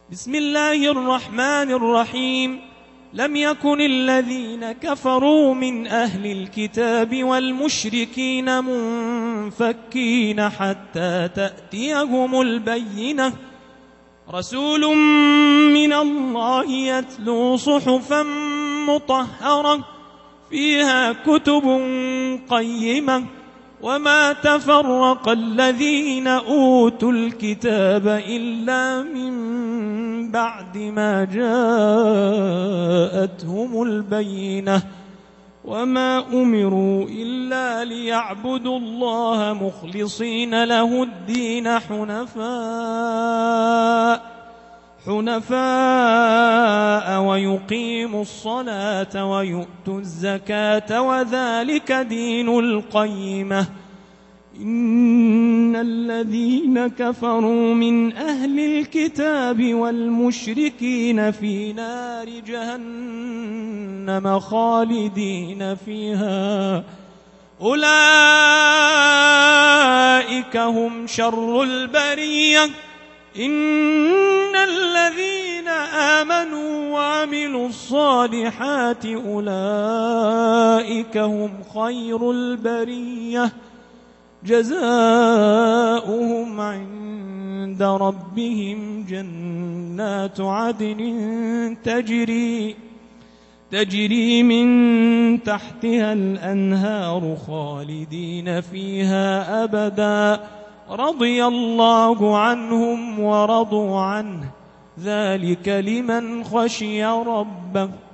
بسم الله الرحمن الرحيم. لم يكن الذين كفروا من أهل الكتاب والمشركين منفكين حتى تأتيهم البينة، رسول من الله يتلو صحفا مطهرة فيها كتب قيمة، وما تفرق الذين أوتوا الكتاب إلا من بعد ما جاءتهم البينة، وما أمروا إلا ليعبدوا الله مخلصين له الدين حنفاء ويقيموا الصلاة ويؤتوا الزكاة وذلك دين القيمة. إن الذين كفروا من أهل الكتاب والمشركين في نار جهنم خالدين فيها، أولئك هم شر البرية. إن الذين آمنوا وعملوا الصالحات أولئك هم خير البرية، جزاؤهم عند ربهم جنات عدن تجري من تحتها الأنهار خالدين فيها أبدا، رضي الله عنهم ورضوا عنه، ذلك لمن خشي ربه.